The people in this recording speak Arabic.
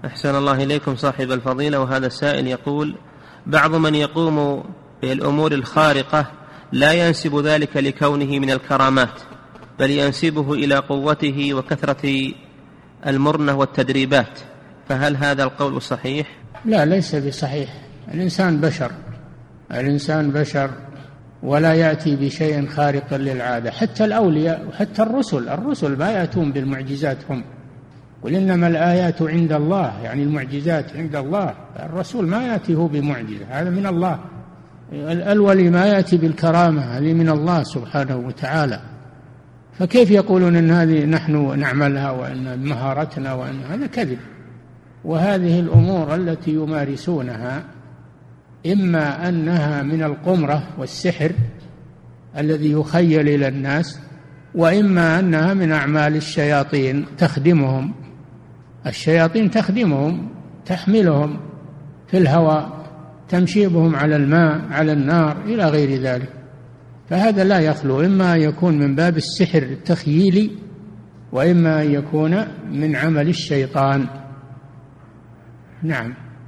أحسن الله إليكم صاحب الفضيلة. وهذا السائل يقول: بعض من يقوم بالأمور الخارقة لا ينسب ذلك لكونه من الكرامات، بل ينسبه إلى قوته وكثرة المرنة والتدريبات، فهل هذا القول صحيح؟ لا، ليس بصحيح. الإنسان بشر ولا يأتي بشيء خارق للعادة. حتى الأولياء وحتى الرسل ما يأتون بالمعجزات هم، قل إنما الآيات عند الله، يعني المعجزات عند الله. الرسول ما يأتي هو بمعجزة، هذا من الله. الولي ما يأتي بالكرامة، هذه من الله سبحانه وتعالى. فكيف يقولون أن هذه نحن نعملها وأن مهارتنا وأن هذا كذب. وهذه الأمور التي يمارسونها إما أنها من القمرة والسحر الذي يخيل إلى الناس، وإما أنها من أعمال الشياطين تخدمهم. الشياطين تخدمهم، تحملهم في الهواء، تمشي بهم على الماء، على النار، إلى غير ذلك. فهذا لا يخلو، إما يكون من باب السحر التخييلي، وإما يكون من عمل الشيطان. نعم.